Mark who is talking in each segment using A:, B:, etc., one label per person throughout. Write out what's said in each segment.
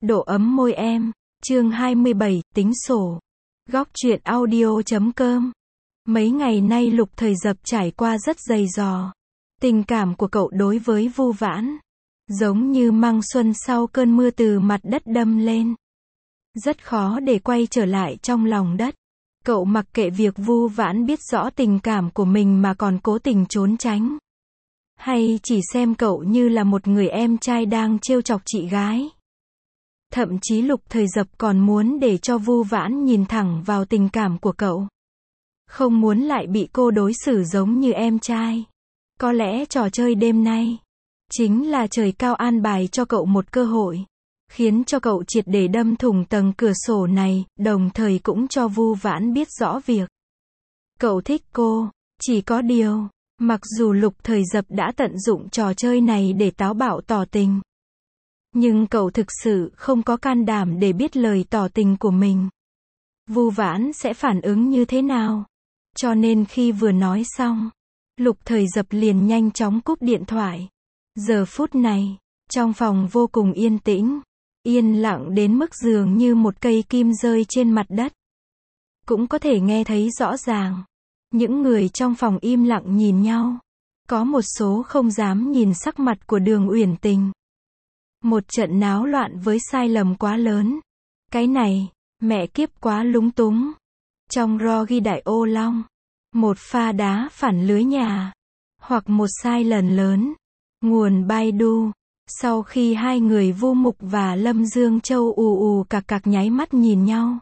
A: Độ ấm môi em. Chương 27, tính sổ. Góc truyện audio.com. Mấy ngày nay Lục Thời Dập trải qua rất dày dò. Tình cảm của cậu đối với Vu Vãn, giống như măng xuân sau cơn mưa từ mặt đất đâm lên. Rất khó để quay trở lại trong lòng đất. Cậu mặc kệ việc Vu Vãn biết rõ tình cảm của mình mà còn cố tình trốn tránh. Hay chỉ xem cậu như là một người em trai đang trêu chọc chị gái. Thậm chí Lục Thời Dập còn muốn để cho Vu Vãn nhìn thẳng vào tình cảm của cậu. Không muốn lại bị cô đối xử giống như em trai. Có lẽ trò chơi đêm nay chính là trời cao an bài cho cậu một cơ hội, khiến cho cậu triệt để đâm thủng tầng cửa sổ này, đồng thời cũng cho Vu Vãn biết rõ việc cậu thích cô. Chỉ có điều, mặc dù Lục Thời Dập đã tận dụng trò chơi này để táo bạo tỏ tình, nhưng cậu thực sự không có can đảm để biết lời tỏ tình của mình Vu Vãn sẽ phản ứng như thế nào. Cho nên khi vừa nói xong, Lục Thời Dập liền nhanh chóng cúp điện thoại. Giờ phút này, trong phòng vô cùng yên tĩnh, yên lặng đến mức dường như một cây kim rơi trên mặt đất. Cũng có thể nghe thấy rõ ràng, những người trong phòng im lặng nhìn nhau. Có một số không dám nhìn sắc mặt của Đường Uyển Tình. Một trận náo loạn với sai lầm quá lớn. Cái này, mẹ kiếp quá lúng túng. Trong ro ghi đại ô long, một pha đá phản lưới nhà, hoặc một sai lầm lớn. Nguồn Baidu. Sau khi hai người Vu Mục và Lâm Dương Châu ù ù cạc cạc nháy mắt nhìn nhau,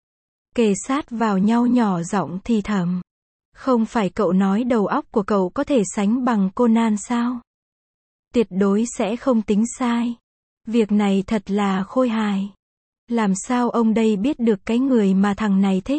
A: kề sát vào nhau nhỏ giọng thì thầm. Không phải cậu nói đầu óc của cậu có thể sánh bằng Conan sao? Tuyệt đối sẽ không tính sai. Việc này thật là khôi hài. Làm sao ông đây biết được cái người mà thằng này thích?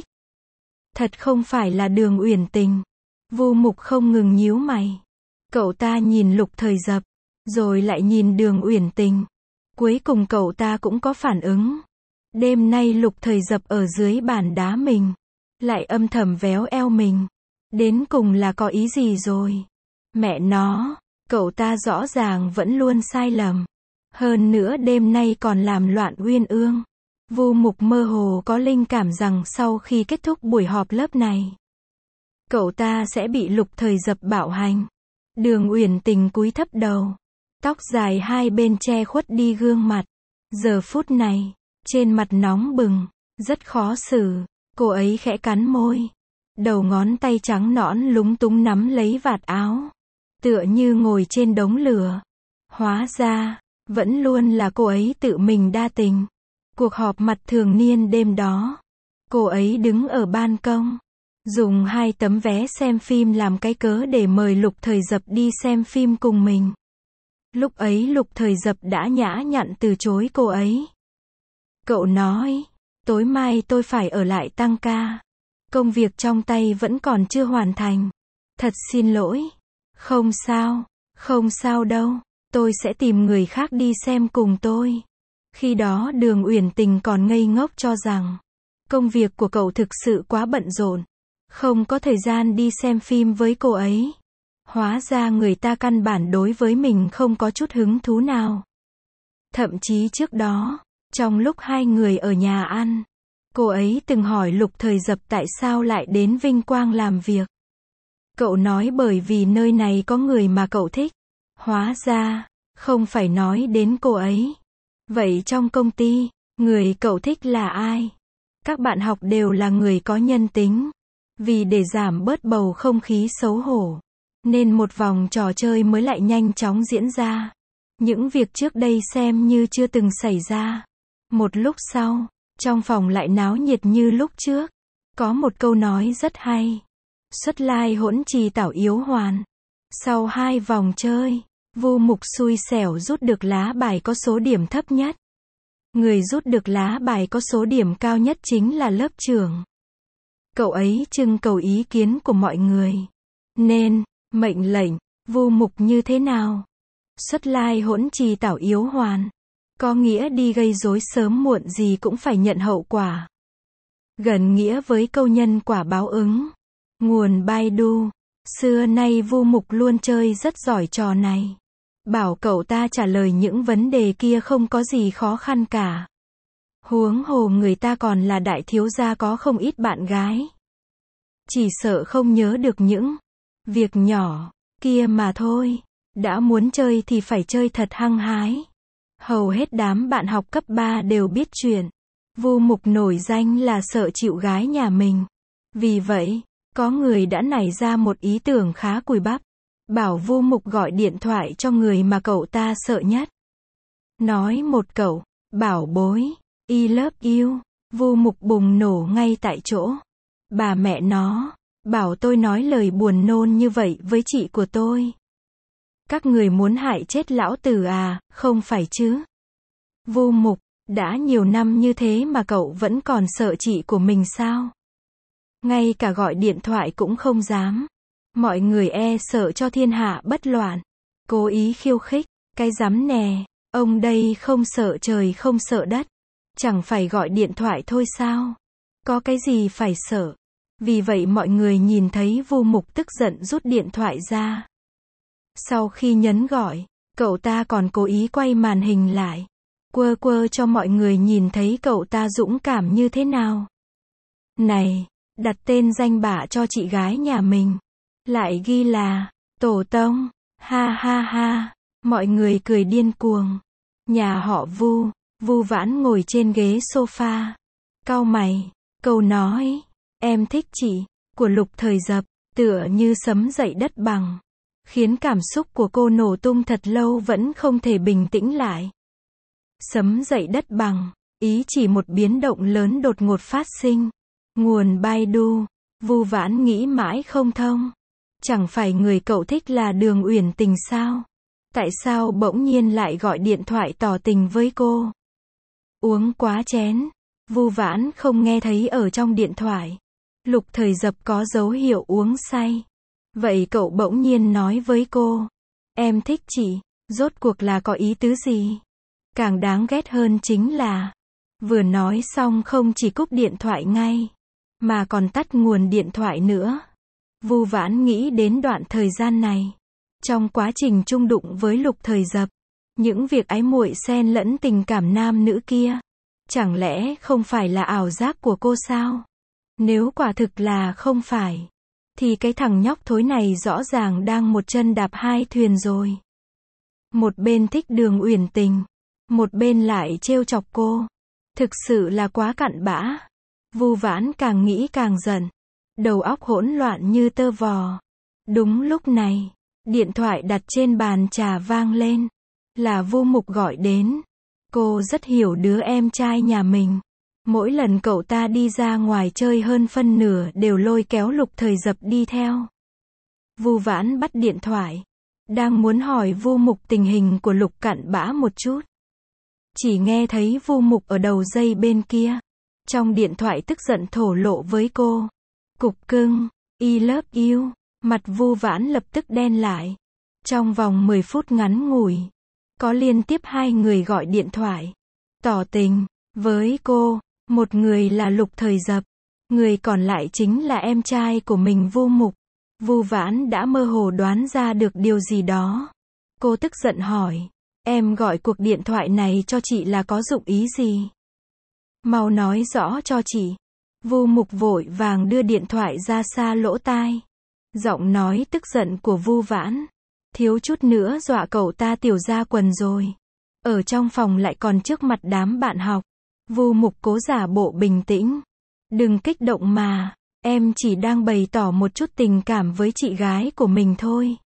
A: Thật không phải là Đường Uyển Tình. Vu Mục không ngừng nhíu mày. Cậu ta nhìn Lục Thời Dập, rồi lại nhìn Đường Uyển Tình. Cuối cùng cậu ta cũng có phản ứng. Đêm nay Lục Thời Dập ở dưới bàn đá mình, lại âm thầm véo eo mình. Đến cùng là có ý gì rồi? Mẹ nó, cậu ta rõ ràng vẫn luôn sai lầm. Hơn nữa đêm nay còn làm loạn uyên ương. Vu Mục mơ hồ có linh cảm rằng sau khi kết thúc buổi họp lớp này, cậu ta sẽ bị Lục Thời Dập bạo hành. Đường Uyển Tình cúi thấp đầu, tóc dài hai bên che khuất đi gương mặt. Giờ phút này, trên mặt nóng bừng, rất khó xử. Cô ấy khẽ cắn môi, đầu ngón tay trắng nõn lúng túng nắm lấy vạt áo, tựa như ngồi trên đống lửa. Hóa ra, vẫn luôn là cô ấy tự mình đa tình. Cuộc họp mặt thường niên đêm đó, cô ấy đứng ở ban công, dùng 2 tấm vé xem phim làm cái cớ để mời Lục Thời Dập đi xem phim cùng mình. Lúc ấy Lục Thời Dập đã nhã nhặn từ chối cô ấy. Cậu nói, tối mai tôi phải ở lại tăng ca. Công việc trong tay vẫn còn chưa hoàn thành. Thật xin lỗi. Không sao đâu. Tôi sẽ tìm người khác đi xem cùng tôi. Khi đó Đường Uyển Tình còn ngây ngốc cho rằng công việc của cậu thực sự quá bận rộn, không có thời gian đi xem phim với cô ấy. Hóa ra người ta căn bản đối với mình không có chút hứng thú nào. Thậm chí trước đó, trong lúc hai người ở nhà ăn, cô ấy từng hỏi Lục Thời Dập tại sao lại đến Vinh Quang làm việc. Cậu nói bởi vì nơi này có người mà cậu thích. Hóa ra, không phải nói đến cô ấy. Vậy trong công ty, người cậu thích là ai? Các bạn học đều là người có nhân tính. Vì để giảm bớt bầu không khí xấu hổ, nên một vòng trò chơi mới lại nhanh chóng diễn ra. Những việc trước đây xem như chưa từng xảy ra. Một lúc sau, trong phòng lại náo nhiệt như lúc trước. Có một câu nói rất hay. Xuất lai hỗn trì tảo yếu hoàn. Sau 2 vòng chơi, Vu Mục xui xẻo rút được lá bài có số điểm thấp nhất. Người rút được lá bài có số điểm cao nhất chính là lớp trưởng. Cậu ấy trưng cầu ý kiến của mọi người. Nên, mệnh lệnh, Vu Mục như thế nào? Xuất lai hỗn trì tảo yếu hoàn. Có nghĩa đi gây rối sớm muộn gì cũng phải nhận hậu quả. Gần nghĩa với câu nhân quả báo ứng. Nguồn Baidu. Xưa nay Vu Mục luôn chơi rất giỏi trò này. Bảo cậu ta trả lời những vấn đề kia không có gì khó khăn cả. Huống hồ người ta còn là đại thiếu gia có không ít bạn gái. Chỉ sợ không nhớ được những việc nhỏ kia mà thôi. Đã muốn chơi thì phải chơi thật hăng hái. Hầu hết đám bạn học cấp 3 đều biết chuyện. Vu Mục nổi danh là sợ chịu gái nhà mình. Vì vậy, có người đã nảy ra một ý tưởng khá cùi bắp. Bảo Vu Mục gọi điện thoại cho người mà cậu ta sợ nhất. Nói một câu, bảo bối, I love you. Vu Mục bùng nổ ngay tại chỗ. Bà mẹ nó, bảo tôi nói lời buồn nôn như vậy với chị của tôi. Các người muốn hại chết lão tử à, không phải chứ? Vu Mục, đã nhiều năm như thế mà cậu vẫn còn sợ chị của mình sao? Ngay cả gọi điện thoại cũng không dám. Mọi người e sợ cho thiên hạ bất loạn. Cố ý khiêu khích, cái rắm nè, ông đây không sợ trời không sợ đất. Chẳng phải gọi điện thoại thôi sao? Có cái gì phải sợ? Vì vậy mọi người nhìn thấy Vu Mục tức giận rút điện thoại ra. Sau khi nhấn gọi, cậu ta còn cố ý quay màn hình lại. Quơ quơ cho mọi người nhìn thấy cậu ta dũng cảm như thế nào. Này, đặt tên danh bạ cho chị gái nhà mình. Lại ghi là, tổ tông, ha ha ha, mọi người cười điên cuồng. Nhà họ Vu, Vu Vãn ngồi trên ghế sofa. Cau mày, câu nói, em thích chị, của Lục Thời Dập, tựa như sấm dậy đất bằng. Khiến cảm xúc của cô nổ tung thật lâu vẫn không thể bình tĩnh lại. Sấm dậy đất bằng, ý chỉ một biến động lớn đột ngột phát sinh. Nguồn Baidu, Vu Vãn nghĩ mãi không thông. Chẳng phải người cậu thích là Đường Uyển Tình sao? Tại sao bỗng nhiên lại gọi điện thoại tỏ tình với cô? Uống quá chén. Vu Vãn không nghe thấy ở trong điện thoại. Lục Thời Dập có dấu hiệu uống say. Vậy cậu bỗng nhiên nói với cô, em thích chị, rốt cuộc là có ý tứ gì? Càng đáng ghét hơn chính là, vừa nói xong không chỉ cúp điện thoại ngay, mà còn tắt nguồn điện thoại nữa. Vu Vãn nghĩ đến đoạn thời gian này, trong quá trình chung đụng với Lục Thời Dập, những việc ái muội xen lẫn tình cảm nam nữ kia, chẳng lẽ không phải là ảo giác của cô sao? Nếu quả thực là không phải, thì cái thằng nhóc thối này rõ ràng đang một chân đạp hai thuyền rồi. Một bên thích Đường Uyển Tình, một bên lại trêu chọc cô. Thực sự là quá cặn bã. Vu Vãn càng nghĩ càng giận. Đầu óc hỗn loạn như tơ vò. Đúng lúc này, điện thoại đặt trên bàn trà vang lên. Là Vu Mục gọi đến. Cô rất hiểu đứa em trai nhà mình. Mỗi lần cậu ta đi ra ngoài chơi hơn phân nửa đều lôi kéo Lục Thời Dập đi theo. Vu Vãn bắt điện thoại. Đang muốn hỏi Vu Mục tình hình của Lục cặn bã một chút. Chỉ nghe thấy Vu Mục ở đầu dây bên kia. Trong điện thoại tức giận thổ lộ với cô. Cục cưng, I love you. Mặt Vu Vãn lập tức đen lại. Trong vòng 10 phút ngắn ngủi, có liên tiếp 2 người gọi điện thoại tỏ tình với cô. Một người là Lục Thời Dập, người còn lại chính là em trai của mình Vu Mục. Vu Vãn đã mơ hồ đoán ra được điều gì đó. Cô tức giận hỏi, em gọi cuộc điện thoại này cho chị là có dụng ý gì? Mau nói rõ cho chị. Vu Mục vội vàng đưa điện thoại ra xa lỗ tai. Giọng nói tức giận của Vu Vãn, thiếu chút nữa dọa cậu ta tiểu ra quần rồi. Ở trong phòng lại còn trước mặt đám bạn học. Vu Mục cố giả bộ bình tĩnh. Đừng kích động mà, em chỉ đang bày tỏ một chút tình cảm với chị gái của mình thôi.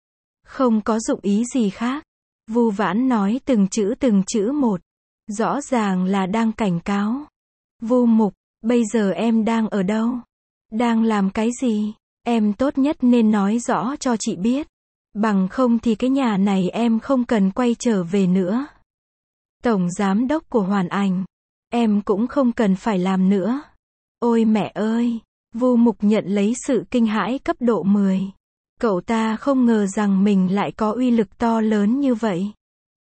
A: Không có dụng ý gì khác. Vu Vãn nói từng chữ một. Rõ ràng là đang cảnh cáo. Vu Mục, bây giờ em đang ở đâu? Đang làm cái gì? Em tốt nhất nên nói rõ cho chị biết. Bằng không thì cái nhà này em không cần quay trở về nữa. Tổng giám đốc của Hoàn Ảnh, em cũng không cần phải làm nữa. Ôi mẹ ơi! Vu Mục nhận lấy sự kinh hãi cấp độ 10. Cậu ta không ngờ rằng mình lại có uy lực to lớn như vậy.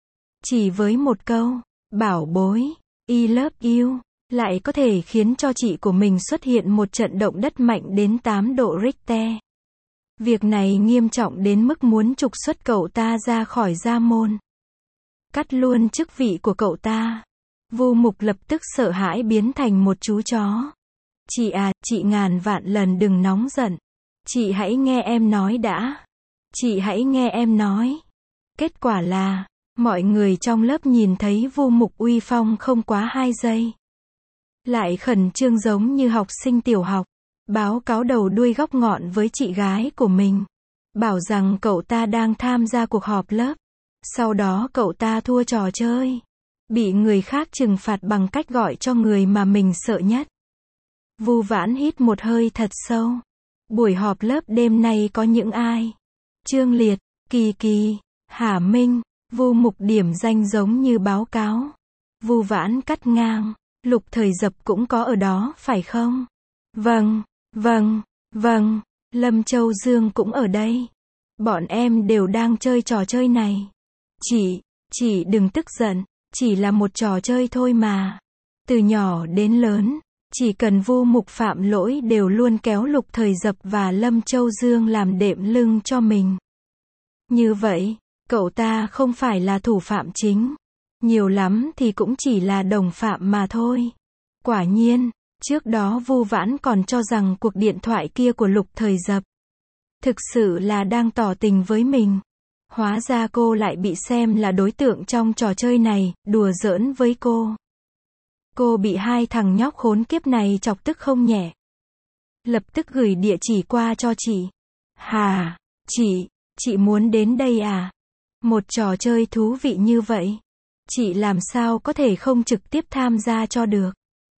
A: Chỉ với một câu, bảo bối, I love you, lại có thể khiến cho chị của mình xuất hiện một trận động đất mạnh đến 8 độ Richter. Việc này nghiêm trọng đến mức muốn trục xuất cậu ta ra khỏi gia môn. Cắt luôn chức vị của cậu ta. Vu Mục lập tức sợ hãi biến thành một chú chó. Chị à, chị ngàn vạn lần đừng nóng giận. Chị hãy nghe em nói đã. Chị hãy nghe em nói. Kết quả là, mọi người trong lớp nhìn thấy Vu Mục uy phong không quá 2 giây. Lại khẩn trương giống như học sinh tiểu học. Báo cáo đầu đuôi góc ngọn với chị gái của mình. Bảo rằng cậu ta đang tham gia cuộc họp lớp. Sau đó cậu ta thua trò chơi. Bị người khác trừng phạt bằng cách gọi cho người mà mình sợ nhất. Vu Vãn hít một hơi thật sâu. Buổi họp lớp đêm nay có những ai? Trương Liệt, Kỳ Kỳ, Hà Minh. Vu Mục điểm danh giống như báo cáo. Vu Vãn cắt ngang. Lục Thời Dập cũng có ở đó phải không? Vâng, vâng, vâng. Lâm Châu Dương cũng ở đây. Bọn em đều đang chơi trò chơi này. Chị đừng tức giận. Chỉ là một trò chơi thôi mà. Từ nhỏ đến lớn, chỉ cần Vu Mục phạm lỗi đều luôn kéo Lục Thời Dập và Lâm Châu Dương làm đệm lưng cho mình. Như vậy, cậu ta không phải là thủ phạm chính. Nhiều lắm thì cũng chỉ là đồng phạm mà thôi. Quả nhiên, trước đó Vu Vãn còn cho rằng cuộc điện thoại kia của Lục Thời Dập thực sự là đang tỏ tình với mình. Hóa ra cô lại bị xem là đối tượng trong trò chơi này, đùa giỡn với cô. Cô bị hai thằng nhóc khốn kiếp này chọc tức không nhẹ. Lập tức gửi địa chỉ qua cho chị. Hà, chị muốn đến đây à? Một trò chơi thú vị như vậy. Chị làm sao có thể không trực tiếp tham gia cho được.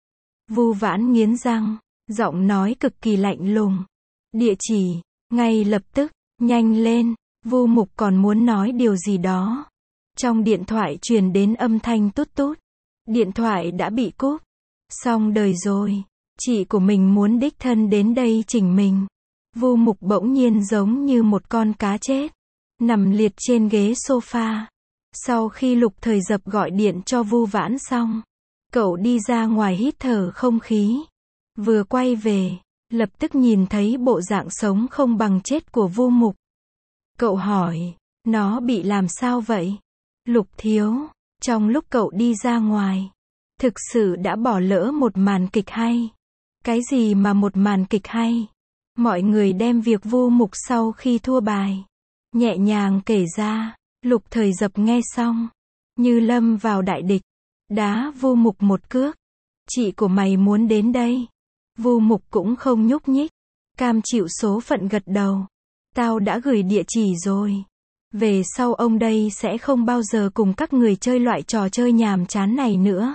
A: Vu Vãn nghiến răng, giọng nói cực kỳ lạnh lùng. Địa chỉ, ngay lập tức, nhanh lên. Vu Mục còn muốn nói điều gì đó. Trong điện thoại truyền đến âm thanh tút tút. Điện thoại đã bị cúp. Xong đời rồi. Chị của mình muốn đích thân đến đây chỉnh mình. Vu Mục bỗng nhiên giống như một con cá chết. Nằm liệt trên ghế sofa. Sau khi Lục Thời Dập gọi điện cho Vu Vãn xong. Cậu đi ra ngoài hít thở không khí. Vừa quay về, lập tức nhìn thấy bộ dạng sống không bằng chết của Vu Mục. Cậu hỏi, nó bị làm sao vậy? Lục thiếu, trong lúc cậu đi ra ngoài, thực sự đã bỏ lỡ một màn kịch hay. Cái gì mà một màn kịch hay? Mọi người đem việc Vu Mục sau khi thua bài nhẹ nhàng kể ra. Lục Thời Dập nghe xong, như lâm vào đại địch, đá Vu Mục một cước. Chị của mày muốn đến đây. Vu Mục cũng không nhúc nhích, cam chịu số phận gật đầu. Tao đã gửi địa chỉ rồi. Về sau ông đây sẽ không bao giờ cùng các người chơi loại trò chơi nhàm chán này nữa.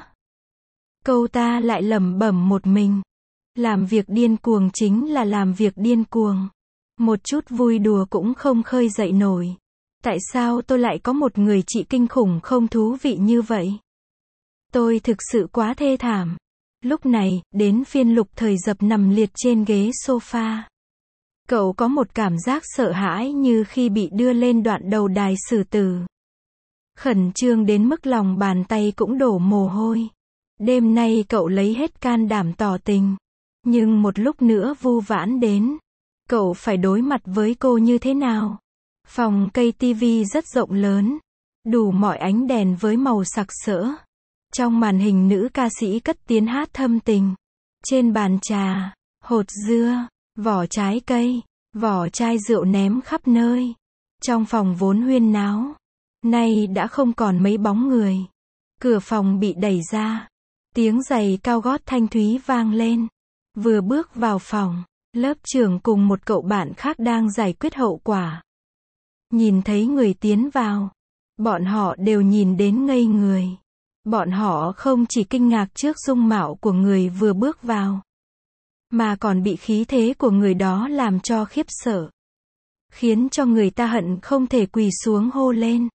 A: Câu ta lại lẩm bẩm một mình. Làm việc điên cuồng chính là làm việc điên cuồng. Một chút vui đùa cũng không khơi dậy nổi. Tại sao tôi lại có một người chị kinh khủng không thú vị như vậy? Tôi thực sự quá thê thảm. Lúc này, đến phiên Lục Thời Dập nằm liệt trên ghế sofa. Cậu có một cảm giác sợ hãi như khi bị đưa lên đoạn đầu đài xử tử. Khẩn trương đến mức lòng bàn tay cũng đổ mồ hôi. Đêm nay cậu lấy hết can đảm tỏ tình. Nhưng một lúc nữa Vu Vãn đến. Cậu phải đối mặt với cô như thế nào? Phòng cây tivi rất rộng lớn. Đủ mọi ánh đèn với màu sặc sỡ. Trong màn hình nữ ca sĩ cất tiếng hát thâm tình. Trên bàn trà, hột dưa, vỏ trái cây, vỏ chai rượu ném khắp nơi. Trong phòng vốn huyên náo, nay đã không còn mấy bóng người. Cửa phòng bị đẩy ra. Tiếng giày cao gót thanh thúy vang lên. Vừa bước vào phòng, lớp trưởng cùng một cậu bạn khác đang giải quyết hậu quả. Nhìn thấy người tiến vào, bọn họ đều nhìn đến ngây người. Bọn họ không chỉ kinh ngạc trước dung mạo của người vừa bước vào, mà còn bị khí thế của người đó làm cho khiếp sợ. Khiến cho người ta hận không thể quỳ xuống hô lên.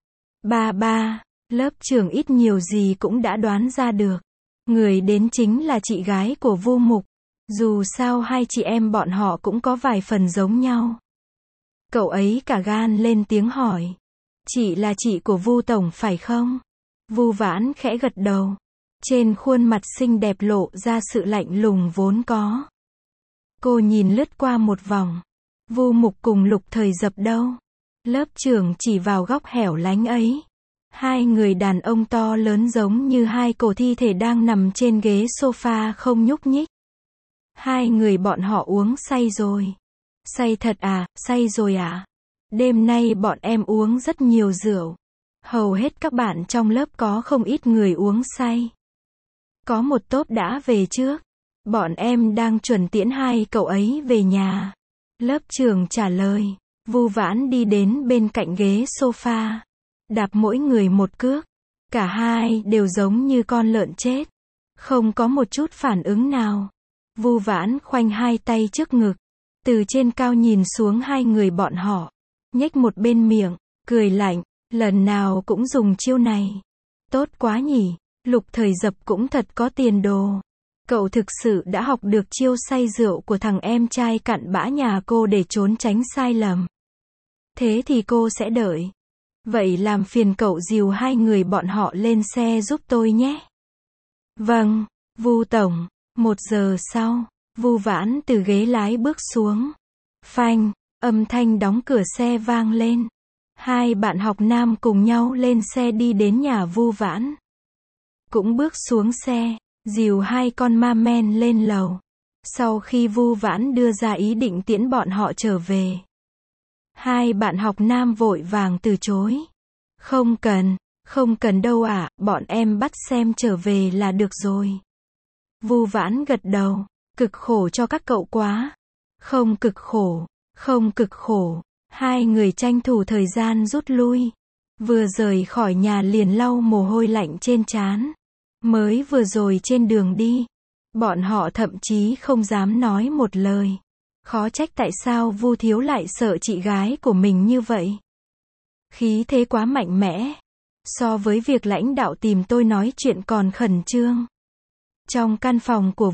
A: Ba, lớp trưởng ít nhiều gì cũng đã đoán ra được. Người đến chính là chị gái của Vu Mục. Dù sao hai chị em bọn họ cũng có vài phần giống nhau. Cậu ấy cả gan lên tiếng hỏi. Chị là chị của Vu Tổng phải không? Vu Vãn khẽ gật đầu. Trên khuôn mặt xinh đẹp lộ ra sự lạnh lùng vốn có. Cô nhìn lướt qua một vòng. Vu Mục cùng Lục Thời Dập đâu? Lớp trưởng chỉ vào góc hẻo lánh ấy. Hai người đàn ông to lớn giống như hai cổ thi thể đang nằm trên ghế sofa không nhúc nhích. Hai người bọn họ uống say rồi. Say thật à, say rồi à? Đêm nay bọn em uống rất nhiều rượu. Hầu hết các bạn trong lớp có không ít người uống say. Có một tốp đã về trước. Bọn em đang chuẩn tiễn hai cậu ấy về nhà. Lớp trưởng trả lời. Vu Vãn đi đến bên cạnh ghế sofa. Đạp mỗi người một cước. Cả hai đều giống như con lợn chết. Không có một chút phản ứng nào. Vu Vãn khoanh hai tay trước ngực. Từ trên cao nhìn xuống hai người bọn họ. Nhếch một bên miệng, cười lạnh. Lần nào cũng dùng chiêu này. Tốt quá nhỉ. Lục Thời Dập cũng thật có tiền đồ. Cậu thực sự đã học được chiêu say rượu của thằng em trai cặn bã nhà cô để trốn tránh sai lầm. Thế thì cô sẽ đợi. Vậy làm phiền cậu dìu hai người bọn họ lên xe giúp tôi nhé. Vâng, Vu tổng. 1 giờ sau, Vu Vãn từ ghế lái bước xuống. Phanh, âm thanh đóng cửa xe vang lên. Hai bạn học nam cùng nhau lên xe đi đến nhà Vu Vãn. Cũng bước xuống xe, dìu hai con ma men lên lầu. Sau khi Vu Vãn đưa ra ý định tiễn bọn họ trở về, hai bạn học nam vội vàng từ chối. Không cần đâu ạ, bọn em bắt xem trở về là được rồi. Vu Vãn gật đầu, cực khổ cho các cậu quá. Không cực khổ. Hai người tranh thủ thời gian rút lui. Vừa rời khỏi nhà liền lau mồ hôi lạnh trên trán. Mới vừa rồi trên đường đi, bọn họ thậm chí không dám nói một lời. Khó trách tại sao Vu Thiếu lại sợ chị gái của mình như vậy. Khí thế quá mạnh mẽ. So với việc lãnh đạo tìm tôi nói chuyện còn khẩn trương. Trong căn phòng của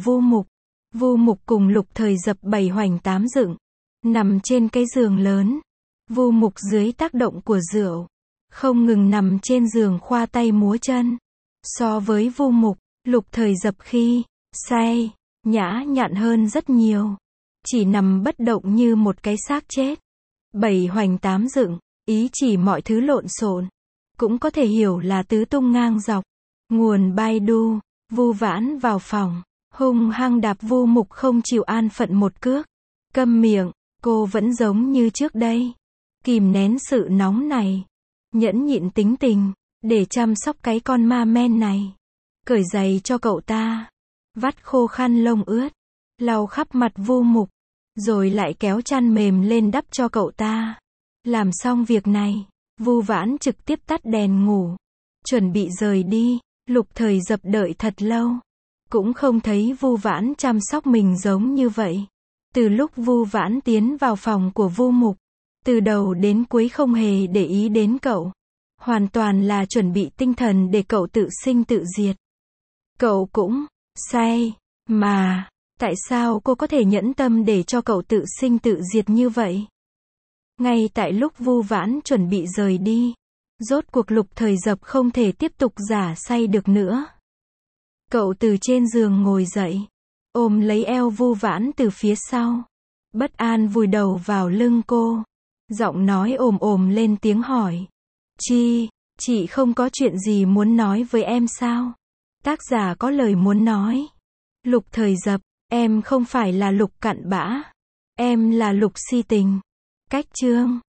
A: Vu Mục cùng Lục Thời Dập 7 hoành 8 dựng, nằm trên cái giường lớn. Vu Mục dưới tác động của rượu, không ngừng nằm trên giường khoa tay múa chân. So với Vu Mục, Lục Thời Dập khi say, nhã nhặn hơn rất nhiều. Chỉ nằm bất động như một cái xác chết. 7 hoành 8 dựng, ý chỉ mọi thứ lộn xộn. Cũng có thể hiểu là tứ tung ngang dọc. Nguồn Baidu. Vu Vãn vào phòng, hung hăng đạp Vu Mục không chịu an phận một cước. Câm miệng, cô vẫn giống như trước đây. Kìm nén sự nóng này. Nhẫn nhịn tính tình, để chăm sóc cái con ma men này. Cởi giày cho cậu ta. Vắt khô khăn lông ướt. Lau khắp mặt Vu Mục. Rồi lại kéo chăn mềm lên đắp cho cậu ta. Làm xong việc này, Vu Vãn trực tiếp tắt đèn ngủ. Chuẩn bị rời đi. Lục Thời Dập đợi thật lâu. Cũng không thấy Vu Vãn chăm sóc mình giống như vậy. Từ lúc Vu Vãn tiến vào phòng của Vu Mục, từ đầu đến cuối không hề để ý đến cậu. Hoàn toàn là chuẩn bị tinh thần để cậu tự sinh tự diệt. Cậu cũng say, mà, tại sao cô có thể nhẫn tâm để cho cậu tự sinh tự diệt như vậy? Ngay tại lúc Vu Vãn chuẩn bị rời đi, rốt cuộc Lục Thời Dập không thể tiếp tục giả say được nữa. Cậu từ trên giường ngồi dậy, ôm lấy eo Vu Vãn từ phía sau. Bất an vùi đầu vào lưng cô. Giọng nói ồm ồm lên tiếng hỏi. Chị không có chuyện gì muốn nói với em sao? Tác giả có lời muốn nói. Lục Thời Dập, em không phải là Lục cặn bã. Em là Lục si tình. Cách chương